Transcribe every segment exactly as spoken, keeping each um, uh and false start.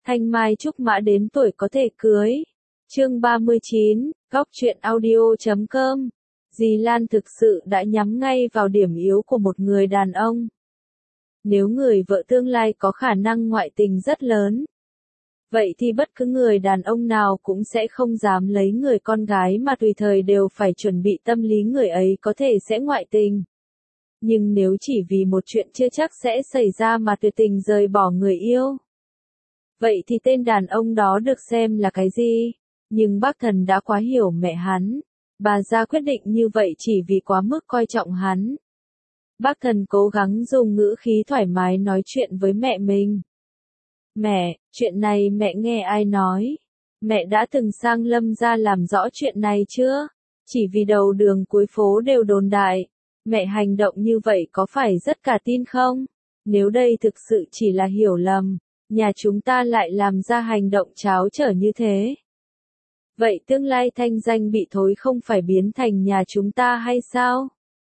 Thanh mai trúc mã đến tuổi có thể cưới. Chương ba mươi chín, góc truyện audio chấm com. Dì Lan thực sự đã nhắm ngay vào điểm yếu của một người đàn ông. Nếu người vợ tương lai có khả năng ngoại tình rất lớn, vậy thì bất cứ người đàn ông nào cũng sẽ không dám lấy người con gái mà tùy thời đều phải chuẩn bị tâm lý người ấy có thể sẽ ngoại tình. Nhưng nếu chỉ vì một chuyện chưa chắc sẽ xảy ra mà tuyệt tình rời bỏ người yêu, vậy thì tên đàn ông đó được xem là cái gì? Nhưng bác Thần đã quá hiểu mẹ hắn. Bà ra quyết định như vậy chỉ vì quá mức coi trọng hắn. Bác Thần cố gắng dùng ngữ khí thoải mái nói chuyện với mẹ mình. Mẹ, chuyện này mẹ nghe ai nói? Mẹ đã từng sang Lâm gia làm rõ chuyện này chưa? Chỉ vì đầu đường cuối phố đều đồn đại. Mẹ hành động như vậy có phải rất cả tin không? Nếu đây thực sự chỉ là hiểu lầm, nhà chúng ta lại làm ra hành động tráo trở như thế. Vậy tương lai thanh danh bị thối không phải biến thành nhà chúng ta hay sao?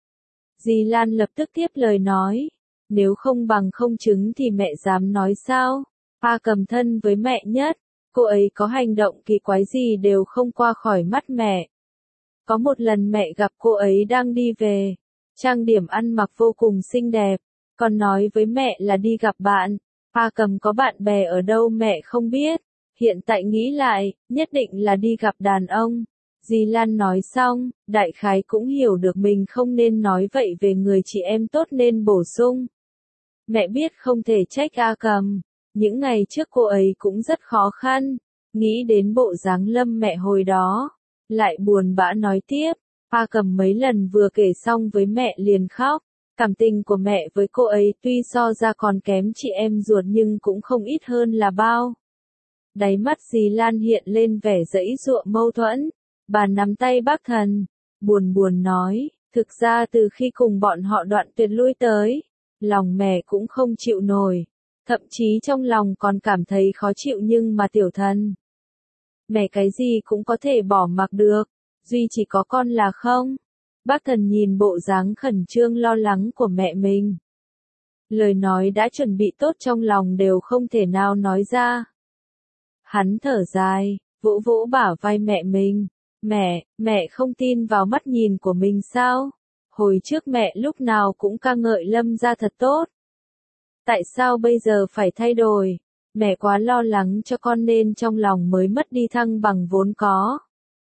Dì Lan lập tức tiếp lời nói. Nếu không bằng không chứng thì mẹ dám nói sao? A Cầm thân với mẹ nhất. Cô ấy có hành động kỳ quái gì đều không qua khỏi mắt mẹ. Có một lần mẹ gặp cô ấy đang đi về. Trang điểm ăn mặc vô cùng xinh đẹp. Còn nói với mẹ là đi gặp bạn. A Cầm có bạn bè ở đâu mẹ không biết. Hiện tại nghĩ lại, nhất định là đi gặp đàn ông. Dì Lan nói xong, đại khái cũng hiểu được mình không nên nói vậy về người chị em tốt nên bổ sung. Mẹ biết không thể trách A Cầm. Những ngày trước cô ấy cũng rất khó khăn. Nghĩ đến bộ dáng Lâm mẹ hồi đó. Lại buồn bã nói tiếp. A Cầm mấy lần vừa kể xong với mẹ liền khóc. Cảm tình của mẹ với cô ấy tuy so ra còn kém chị em ruột nhưng cũng không ít hơn là bao. Đáy mắt dì Lan hiện lên vẻ giãy giụa mâu thuẫn. Bà nắm tay bác Thần, buồn buồn nói, thực ra từ khi cùng bọn họ đoạn tuyệt lui tới, lòng mẹ cũng không chịu nổi, thậm chí trong lòng còn cảm thấy khó chịu nhưng mà tiểu Thần. Mẹ cái gì cũng có thể bỏ mặc được, duy chỉ có con là không. Bác Thần nhìn bộ dáng khẩn trương lo lắng của mẹ mình. Lời nói đã chuẩn bị tốt trong lòng đều không thể nào nói ra. Hắn thở dài, vỗ vỗ bả vai mẹ mình. Mẹ, mẹ không tin vào mắt nhìn của mình sao? Hồi trước mẹ lúc nào cũng ca ngợi Lâm gia thật tốt. Tại sao bây giờ phải thay đổi? Mẹ quá lo lắng cho con nên trong lòng mới mất đi thăng bằng vốn có.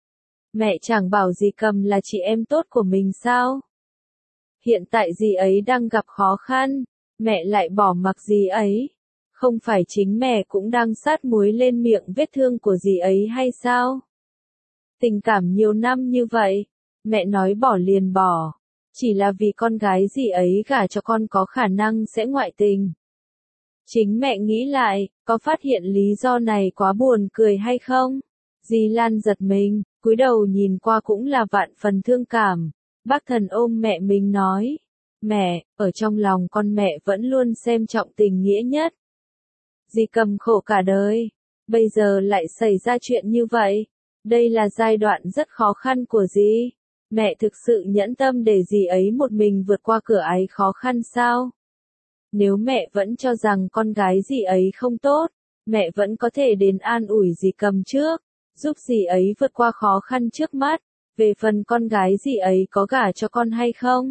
Mẹ chẳng bảo dì Cầm là chị em tốt của mình sao? Hiện tại dì ấy đang gặp khó khăn, mẹ lại bỏ mặc dì ấy. Không phải chính mẹ cũng đang sát muối lên miệng vết thương của dì ấy hay sao? Tình cảm nhiều năm như vậy, mẹ nói bỏ liền bỏ, chỉ là vì con gái dì ấy gả cho con có khả năng sẽ ngoại tình. Chính mẹ nghĩ lại, có phát hiện lý do này quá buồn cười hay không? Dì Lan giật mình, cúi đầu nhìn qua cũng là vạn phần thương cảm. Bác Thần ôm mẹ mình nói, mẹ, ở trong lòng con mẹ vẫn luôn xem trọng tình nghĩa nhất. Dì Cầm khổ cả đời, bây giờ lại xảy ra chuyện như vậy. Đây là giai đoạn rất khó khăn của dì. Mẹ thực sự nhẫn tâm để dì ấy một mình vượt qua cửa ải khó khăn sao? Nếu mẹ vẫn cho rằng con gái dì ấy không tốt, mẹ vẫn có thể đến an ủi dì Cầm trước, giúp dì ấy vượt qua khó khăn trước mắt. Về phần con gái dì ấy có gả cho con hay không?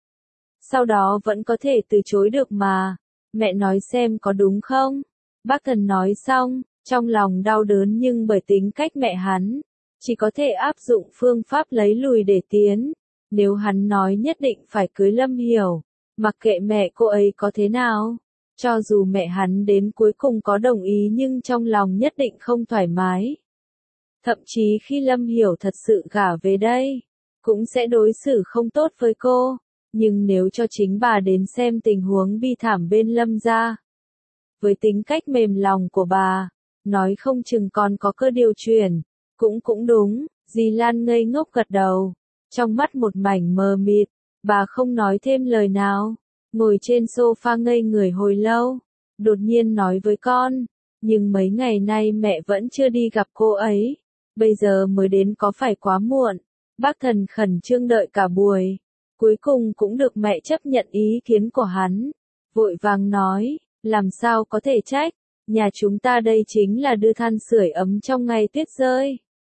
Sau đó vẫn có thể từ chối được mà. Mẹ nói xem có đúng không? Bác Thần nói xong, trong lòng đau đớn nhưng bởi tính cách mẹ hắn, chỉ có thể áp dụng phương pháp lấy lùi để tiến. Nếu hắn nói nhất định phải cưới Lâm Hiểu, mặc kệ mẹ cô ấy có thế nào, cho dù mẹ hắn đến cuối cùng có đồng ý nhưng trong lòng nhất định không thoải mái. Thậm chí khi Lâm Hiểu thật sự gả về đây, cũng sẽ đối xử không tốt với cô. Nhưng nếu cho chính bà đến xem tình huống bi thảm bên Lâm gia, với tính cách mềm lòng của bà, nói không chừng còn có cơ điều chuyển. Cũng cũng đúng, dì Lan ngây ngốc gật đầu. Trong mắt một mảnh mờ mịt, bà không nói thêm lời nào. Ngồi trên sofa ngây người hồi lâu. Đột nhiên nói với con, nhưng mấy ngày nay mẹ vẫn chưa đi gặp cô ấy. Bây giờ mới đến có phải quá muộn. Bác Thần khẩn trương đợi cả buổi. Cuối cùng cũng được mẹ chấp nhận ý kiến của hắn. Vội vàng nói, làm sao có thể trách. nhà chúng ta đây chính là đưa than sưởi ấm trong ngày tuyết rơi.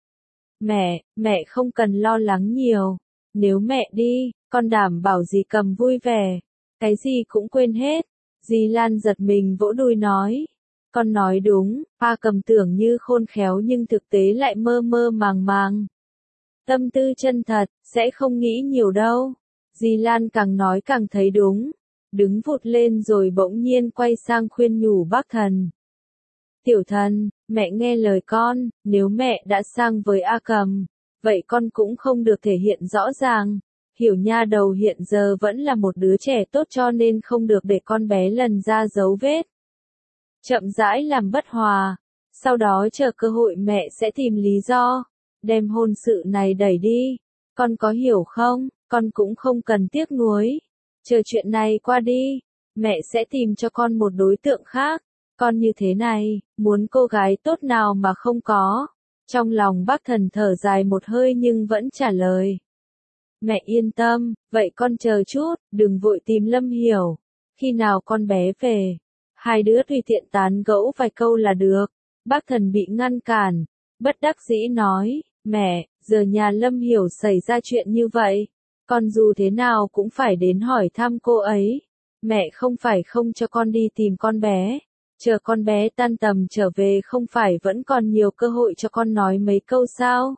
Mẹ, mẹ không cần lo lắng nhiều. Nếu mẹ đi, con đảm bảo dì Cầm vui vẻ. Cái gì cũng quên hết. Dì Lan giật mình vỗ đùi nói. Con nói đúng, Pa Cầm tưởng như khôn khéo nhưng thực tế lại mơ mơ màng màng. Tâm tư chân thật, sẽ không nghĩ nhiều đâu. Dì Lan càng nói càng thấy đúng. Đứng vụt lên rồi bỗng nhiên quay sang khuyên nhủ bác Thần. Tiểu Thần, mẹ nghe lời con, nếu mẹ đã sang với A Cầm, vậy con cũng không được thể hiện rõ ràng. Hiểu nha đầu hiện giờ vẫn là một đứa trẻ tốt cho nên không được để con bé lần ra dấu vết. Chậm rãi làm bất hòa, sau đó chờ cơ hội mẹ sẽ tìm lý do, đem hôn sự này đẩy đi. Con có hiểu không? Con cũng không cần tiếc nuối. Chờ chuyện này qua đi, mẹ sẽ tìm cho con một đối tượng khác. Con như thế này, muốn cô gái tốt nào mà không có. Trong lòng bác Thần thở dài một hơi nhưng vẫn trả lời. Mẹ yên tâm, vậy con chờ chút, đừng vội tìm Lâm Hiểu. Khi nào con bé về, hai đứa tùy tiện tán gẫu vài câu là được. Bác Thần bị ngăn cản, bất đắc dĩ nói, mẹ, giờ nhà Lâm Hiểu xảy ra chuyện như vậy, con dù thế nào cũng phải đến hỏi thăm cô ấy. Mẹ không phải không cho con đi tìm con bé, chờ con bé tan tầm trở về không phải vẫn còn nhiều cơ hội cho con nói mấy câu sao?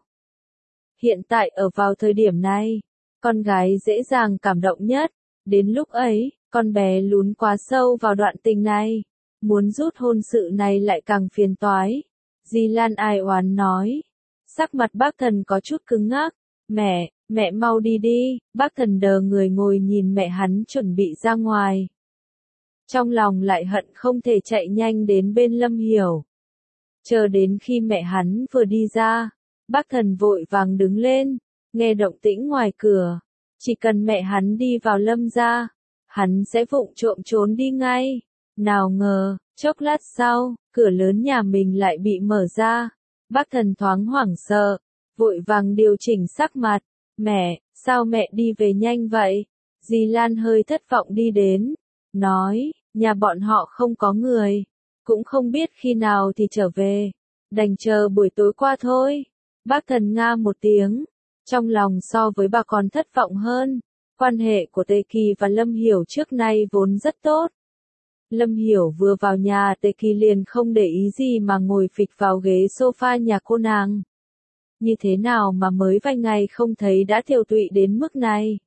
Hiện tại ở vào thời điểm này, con gái dễ dàng cảm động nhất, đến lúc ấy, con bé lún quá sâu vào đoạn tình này, muốn rút hôn sự này lại càng phiền toái. Dì Lan ai oán nói, sắc mặt bác Thần có chút cứng ngắc, mẹ, mẹ mau đi đi, bác Thần đờ người ngồi nhìn mẹ hắn chuẩn bị ra ngoài. Trong lòng lại hận không thể chạy nhanh đến bên Lâm Hiểu. Chờ đến khi mẹ hắn vừa đi ra, bác Thần vội vàng đứng lên, nghe động tĩnh ngoài cửa. Chỉ cần mẹ hắn đi vào Lâm gia, hắn sẽ vụng trộm trốn đi ngay. Nào ngờ, chốc lát sau, cửa lớn nhà mình lại bị mở ra. Bác Thần thoáng hoảng sợ, vội vàng điều chỉnh sắc mặt. Mẹ, sao mẹ đi về nhanh vậy? Dì Lan hơi thất vọng đi đến, nói, nhà bọn họ không có người, cũng không biết khi nào thì trở về, đành chờ buổi tối qua thôi. Bác Thần nga một tiếng, trong lòng so với bà còn thất vọng hơn. Quan hệ của Tề Kỳ và Lâm Hiểu trước nay vốn rất tốt. Lâm Hiểu vừa vào nhà Tề Kỳ liền không để ý gì mà ngồi phịch vào ghế sofa nhà cô nàng. Như thế nào mà mới vài ngày không thấy đã tiều tụy đến mức này?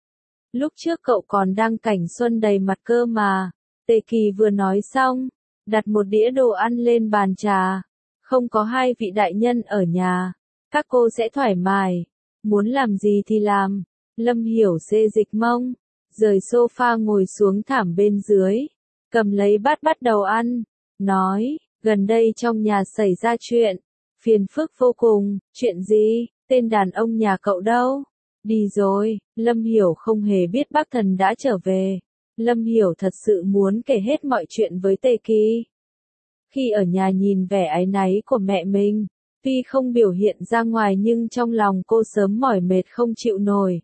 Lúc trước cậu còn đang cảnh xuân đầy mặt cơ mà. Tề Kỳ vừa nói xong, đặt một đĩa đồ ăn lên bàn trà. Không có hai vị đại nhân ở nhà, các cô sẽ thoải mái, muốn làm gì thì làm. Lâm Hiểu xê dịch mông, rời sofa ngồi xuống thảm bên dưới, cầm lấy bát bắt đầu ăn, nói, gần đây trong nhà xảy ra chuyện, phiền phức vô cùng. Chuyện gì? Tên đàn ông nhà cậu đâu? Đi rồi. Lâm Hiểu không hề biết bác Thần đã trở về. Lâm Hiểu thật sự muốn kể hết mọi chuyện với Tề Kỳ. Khi ở nhà nhìn vẻ áy náy của mẹ mình, tuy không biểu hiện ra ngoài nhưng trong lòng cô sớm mỏi mệt không chịu nổi.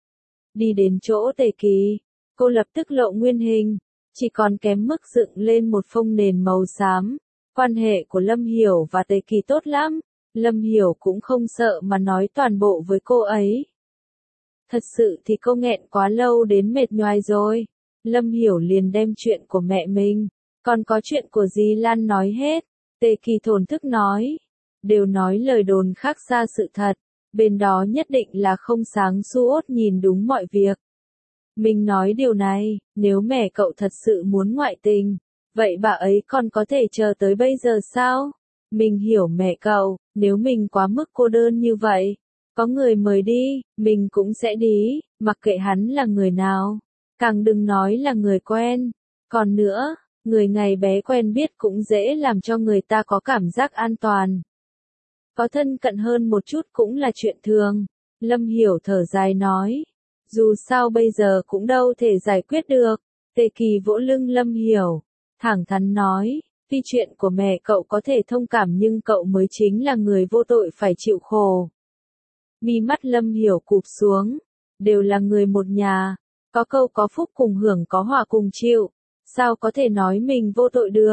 Đi đến chỗ Tề Kỳ, cô lập tức lộ nguyên hình, chỉ còn kém mức dựng lên một phông nền màu xám. Quan hệ của Lâm Hiểu và Tề Kỳ tốt lắm, Lâm Hiểu cũng không sợ mà nói toàn bộ với cô ấy. Thật sự thì cô nghẹn quá lâu đến mệt nhoài rồi. Lâm Hiểu liền đem chuyện của mẹ mình, còn có chuyện của dì Lan nói hết. Tề Kỳ thổn thức nói, đều nói lời đồn khác xa sự thật, bên đó nhất định là không sáng suốt nhìn đúng mọi việc. Mình nói điều này, nếu mẹ cậu thật sự muốn ngoại tình, vậy bà ấy còn có thể chờ tới bây giờ sao? Mình hiểu mẹ cậu, nếu mình quá mức cô đơn như vậy, có người mời đi, mình cũng sẽ đi, mặc kệ hắn là người nào, càng đừng nói là người quen. Còn nữa, người ngày bé quen biết cũng dễ làm cho người ta có cảm giác an toàn. Có thân cận hơn một chút cũng là chuyện thường. Lâm Hiểu thở dài nói, dù sao bây giờ cũng đâu thể giải quyết được. Tề Kỳ vỗ lưng Lâm Hiểu, thẳng thắn nói, tuy chuyện của mẹ cậu có thể thông cảm nhưng cậu mới chính là người vô tội phải chịu khổ. Mi mắt Lâm Hiểu cụp xuống, đều là người một nhà, có câu có phúc cùng hưởng có họa cùng chịu, sao có thể nói mình vô tội được.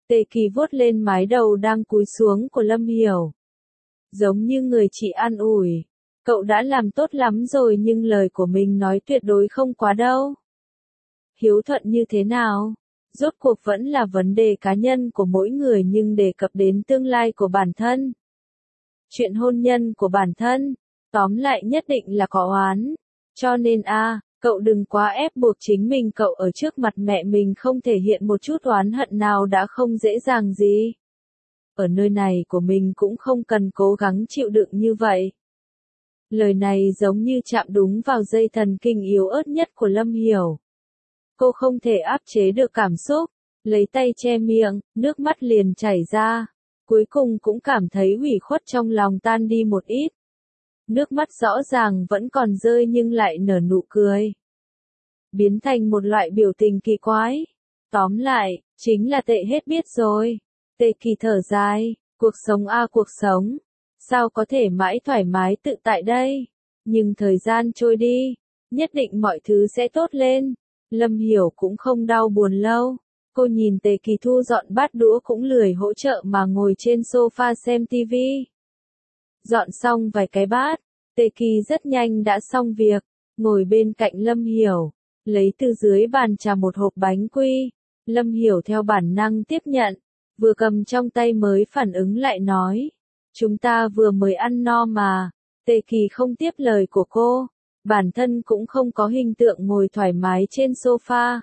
Tề Kỳ vuốt lên mái đầu đang cúi xuống của Lâm Hiểu. Giống như người chị an ủi. Cậu đã làm tốt lắm rồi nhưng lời của mình nói tuyệt đối không quá đâu. Hiếu thuận như thế nào? Rốt cuộc vẫn là vấn đề cá nhân của mỗi người nhưng đề cập đến tương lai của bản thân. Chuyện hôn nhân của bản thân, tóm lại nhất định là có oán. Cho nên a, à, cậu đừng quá ép buộc chính mình, cậu ở trước mặt mẹ mình không thể hiện một chút oán hận nào đã không dễ dàng gì. Ở nơi này của mình cũng không cần cố gắng chịu đựng như vậy. Lời này giống như chạm đúng vào dây thần kinh yếu ớt nhất của Lâm Hiểu. Cô không thể áp chế được cảm xúc, lấy tay che miệng, nước mắt liền chảy ra. Cuối cùng cũng cảm thấy ủy khuất trong lòng tan đi một ít. Nước mắt rõ ràng vẫn còn rơi nhưng lại nở nụ cười. Biến thành một loại biểu tình kỳ quái. Tóm lại, chính là tệ hết biết rồi. Tề Kỳ thở dài, cuộc sống a à, cuộc sống. Sao có thể mãi thoải mái tự tại đây? Nhưng thời gian trôi đi, nhất định mọi thứ sẽ tốt lên. Lâm Hiểu cũng không đau buồn lâu. Cô nhìn Tề Kỳ thu dọn bát đũa cũng lười hỗ trợ mà ngồi trên sofa xem tivi. Dọn xong vài cái bát, Tề Kỳ rất nhanh đã xong việc, ngồi bên cạnh Lâm Hiểu, lấy từ dưới bàn trà một hộp bánh quy. Lâm Hiểu theo bản năng tiếp nhận, vừa cầm trong tay mới phản ứng lại nói. Chúng ta vừa mới ăn no mà. Tề Kỳ không tiếp lời của cô, bản thân cũng không có hình tượng ngồi thoải mái trên sofa.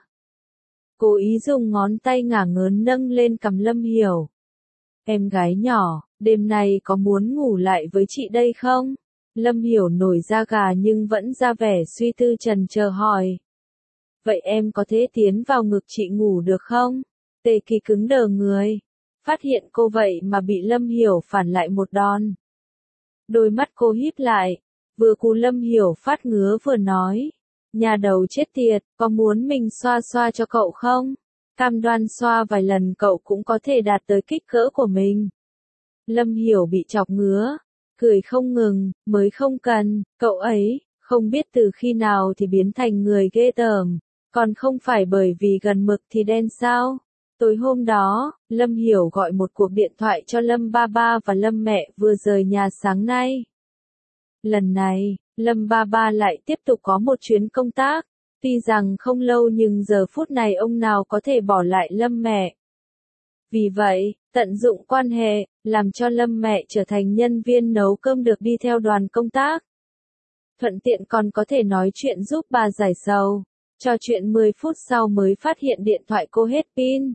Cố ý dùng ngón tay ngả ngớn nâng lên cằm Lâm Hiểu. Em gái nhỏ, đêm nay có muốn ngủ lại với chị đây không? Lâm Hiểu nổi da gà nhưng vẫn ra vẻ suy tư trần chờ hỏi. Vậy em có thể tiến vào ngực chị ngủ được không? Tề Kỳ cứng đờ người. Phát hiện cô vậy mà bị Lâm Hiểu phản lại một đòn. Đôi mắt cô híp lại, vừa cú Lâm Hiểu phát ngứa vừa nói. Nhà đầu chết tiệt, có muốn mình xoa xoa cho cậu không? Cam đoan xoa vài lần cậu cũng có thể đạt tới kích cỡ của mình. Lâm Hiểu bị chọc ngứa, cười không ngừng, mới không cần, cậu ấy, không biết từ khi nào thì biến thành người ghê tởm, còn không phải bởi vì gần mực thì đen sao? Tối hôm đó, Lâm Hiểu gọi một cuộc điện thoại cho Lâm ba ba và Lâm mẹ vừa rời nhà sáng nay. Lần này, Lâm ba ba lại tiếp tục có một chuyến công tác, tuy rằng không lâu nhưng giờ phút này ông nào có thể bỏ lại Lâm mẹ. Vì vậy, tận dụng quan hệ, làm cho Lâm mẹ trở thành nhân viên nấu cơm được đi theo đoàn công tác. Thuận tiện còn có thể nói chuyện giúp bà giải sầu. Trò chuyện mười phút sau mới phát hiện điện thoại cô hết pin.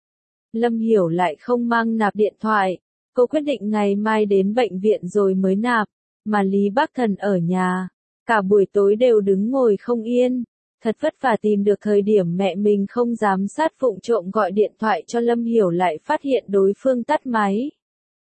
Lâm Hiểu lại không mang nạp điện thoại. Cô quyết định ngày mai đến bệnh viện rồi mới nạp. Mà Lý Bắc Thần ở nhà. Cả buổi tối đều đứng ngồi không yên. Thật vất vả tìm được thời điểm mẹ mình không dám sát vụng trộm gọi điện thoại cho Lâm Hiểu lại phát hiện đối phương tắt máy.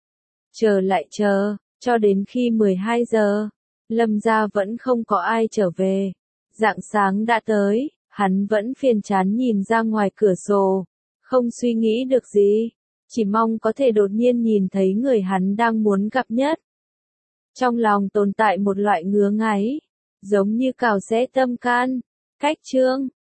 Chờ lại chờ, cho đến khi mười hai giờ, Lâm gia vẫn không có ai trở về. Rạng sáng đã tới, hắn vẫn phiền chán nhìn ra ngoài cửa sổ, không suy nghĩ được gì, chỉ mong có thể đột nhiên nhìn thấy người hắn đang muốn gặp nhất. Trong lòng tồn tại một loại ngứa ngáy, giống như cào xé tâm can. Cách chương